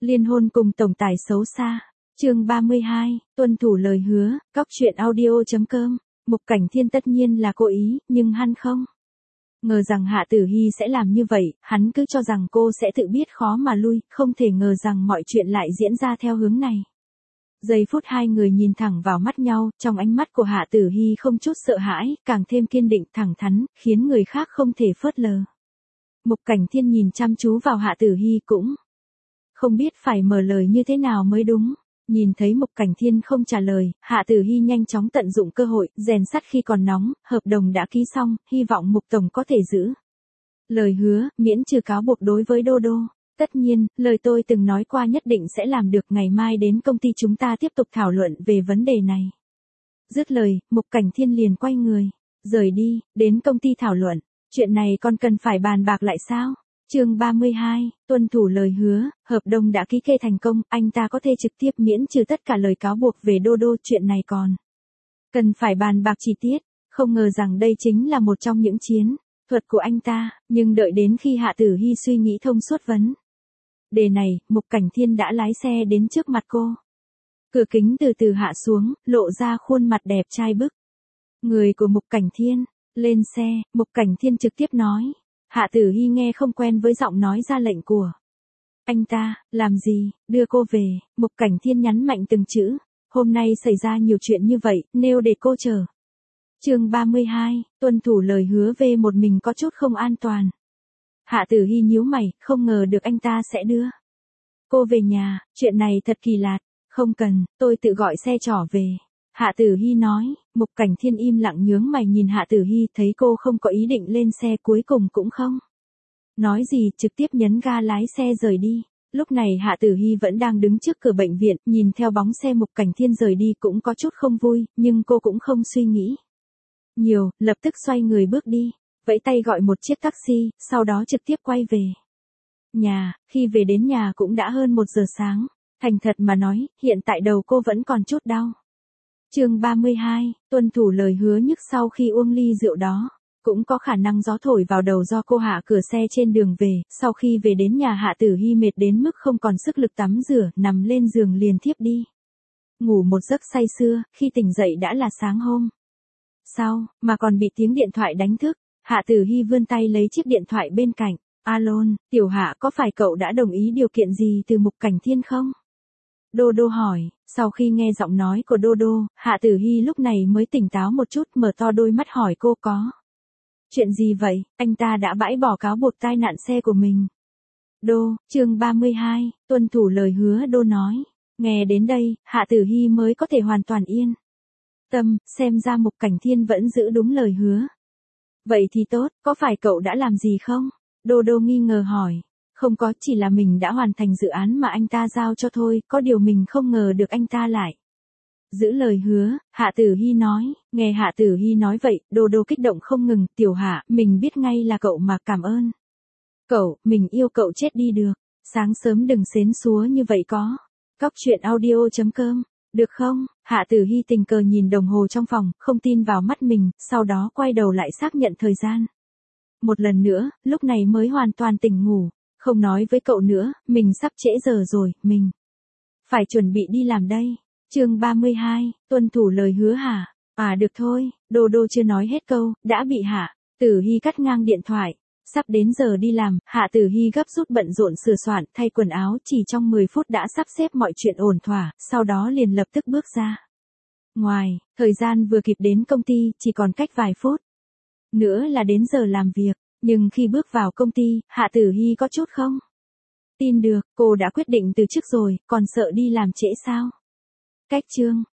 Liên hôn cùng tổng tài xấu xa. Chương 32, tuân thủ lời hứa, Cóc truyện audio.com. Mục Cảnh Thiên tất nhiên là cố ý, nhưng hắn không ngờ rằng Hạ Tử Hi sẽ làm như vậy, hắn cứ cho rằng cô sẽ tự biết khó mà lui, không thể ngờ rằng mọi chuyện lại diễn ra theo hướng này. Giây phút hai người nhìn thẳng vào mắt nhau, trong ánh mắt của Hạ Tử Hi không chút sợ hãi, càng thêm kiên định thẳng thắn, khiến người khác không thể phớt lờ. Mục Cảnh Thiên nhìn chăm chú vào Hạ Tử Hi cũng không biết phải mở lời như thế nào mới đúng. Nhìn thấy Mục Cảnh Thiên không trả lời, Hạ Tử Hi nhanh chóng tận dụng cơ hội, rèn sắt khi còn nóng, hợp đồng đã ký xong, hy vọng Mục Tổng có thể giữ lời hứa, miễn trừ cáo buộc đối với Đô Đô. Tất nhiên, lời tôi từng nói qua nhất định sẽ làm được, ngày mai đến công ty chúng ta tiếp tục thảo luận về vấn đề này. Dứt lời, Mục Cảnh Thiên liền quay người, rời đi, đến công ty thảo luận. Chuyện này còn cần phải bàn bạc lại sao? Chương 32, tuân thủ lời hứa, hợp đồng đã ký kê thành công, anh ta có thể trực tiếp miễn trừ tất cả lời cáo buộc về Đô Đô, chuyện này còn cần phải bàn bạc chi tiết, không ngờ rằng đây chính là một trong những chiến thuật của anh ta, nhưng đợi đến khi Hạ Tử Hi suy nghĩ thông suốt vấn đề này, Mục Cảnh Thiên đã lái xe đến trước mặt cô. Cửa kính từ từ hạ xuống, lộ ra khuôn mặt đẹp trai bức người của Mục Cảnh Thiên. Lên xe, Mục Cảnh Thiên trực tiếp nói. Hạ Tử Hi nghe không quen với giọng nói ra lệnh của anh ta. Làm gì, đưa cô về. Mục Cảnh Thiên nhấn mạnh từng chữ. Hôm nay xảy ra nhiều chuyện như vậy, nếu để cô chờ. Chương 32, tuân thủ lời hứa về một mình có chút không an toàn. Hạ Tử Hi nhíu mày, không ngờ được anh ta sẽ đưa cô về nhà, chuyện này thật kỳ lạ. Không cần, tôi tự gọi xe chở về. Hạ Tử Hi nói. Mục Cảnh Thiên im lặng nhướng mày nhìn Hạ Tử Hi, thấy cô không có ý định lên xe, cuối cùng cũng không nói gì, trực tiếp nhấn ga lái xe rời đi. Lúc này Hạ Tử Hi vẫn đang đứng trước cửa bệnh viện, nhìn theo bóng xe Mục Cảnh Thiên rời đi cũng có chút không vui, nhưng cô cũng không suy nghĩ nhiều, lập tức xoay người bước đi, vẫy tay gọi một chiếc taxi, sau đó trực tiếp quay về nhà. Khi về đến nhà cũng đã hơn 1 giờ sáng. Thành thật mà nói, hiện tại đầu cô vẫn còn chút đau. Chương 32, tuân thủ lời hứa nhức sau khi uống ly rượu đó. Cũng có khả năng gió thổi vào đầu do cô hạ cửa xe trên đường về. Sau khi về đến nhà, Hạ Tử Hi mệt đến mức không còn sức lực tắm rửa, nằm lên giường liền thiếp đi. Ngủ một giấc say sưa, khi tỉnh dậy đã là sáng hôm sau, mà còn bị tiếng điện thoại đánh thức. Hạ Tử Hi vươn tay lấy chiếc điện thoại bên cạnh. Alo, Tiểu Hạ, có phải cậu đã đồng ý điều kiện gì từ Mục Cảnh Thiên không? Đô Đô hỏi. Sau khi nghe giọng nói của Đô Đô, Hạ Tử Hi lúc này mới tỉnh táo một chút, mở to đôi mắt hỏi cô có chuyện gì vậy. Anh ta đã bãi bỏ cáo buộc tai nạn xe của mình. Chương 32, tuân thủ lời hứa. Đô nói. Nghe đến đây, Hạ Tử Hi mới có thể hoàn toàn yên tâm, xem ra Mục Cảnh Thiên vẫn giữ đúng lời hứa. Vậy thì tốt, có phải cậu đã làm gì không? Đô Đô nghi ngờ hỏi. Không có, chỉ là mình đã hoàn thành dự án mà anh ta giao cho thôi, có điều mình không ngờ được anh ta lại giữ lời hứa. Hạ Tử Hi nói. Nghe Hạ Tử Hi nói vậy, Đô Đô kích động không ngừng. Tiểu Hạ, mình biết ngay là cậu mà, cảm ơn cậu, mình yêu cậu chết đi được. Sáng sớm đừng xến xúa như vậy có. Cóc truyện audio.com. Được không? Hạ Tử Hi tình cờ nhìn đồng hồ trong phòng, không tin vào mắt mình, sau đó quay đầu lại xác nhận thời gian một lần nữa, lúc này mới hoàn toàn tỉnh ngủ. Không nói với cậu nữa, mình sắp trễ giờ rồi, mình phải chuẩn bị đi làm đây. Chương 32, tuân thủ lời hứa hả? À được thôi, Đô Đô chưa nói hết câu, đã bị Hạ Tử Hi cắt ngang điện thoại. Sắp đến giờ đi làm, Hạ Tử Hi gấp rút bận rộn sửa soạn, thay quần áo, chỉ trong 10 phút đã sắp xếp mọi chuyện ổn thỏa, sau đó liền lập tức bước ra ngoài. Thời gian vừa kịp đến công ty, chỉ còn cách vài phút nữa là đến giờ làm việc. Nhưng khi bước vào công ty, Hạ Tử Hi có chút không tin được, cô đã quyết định từ trước rồi, còn sợ đi làm trễ sao? Cách chương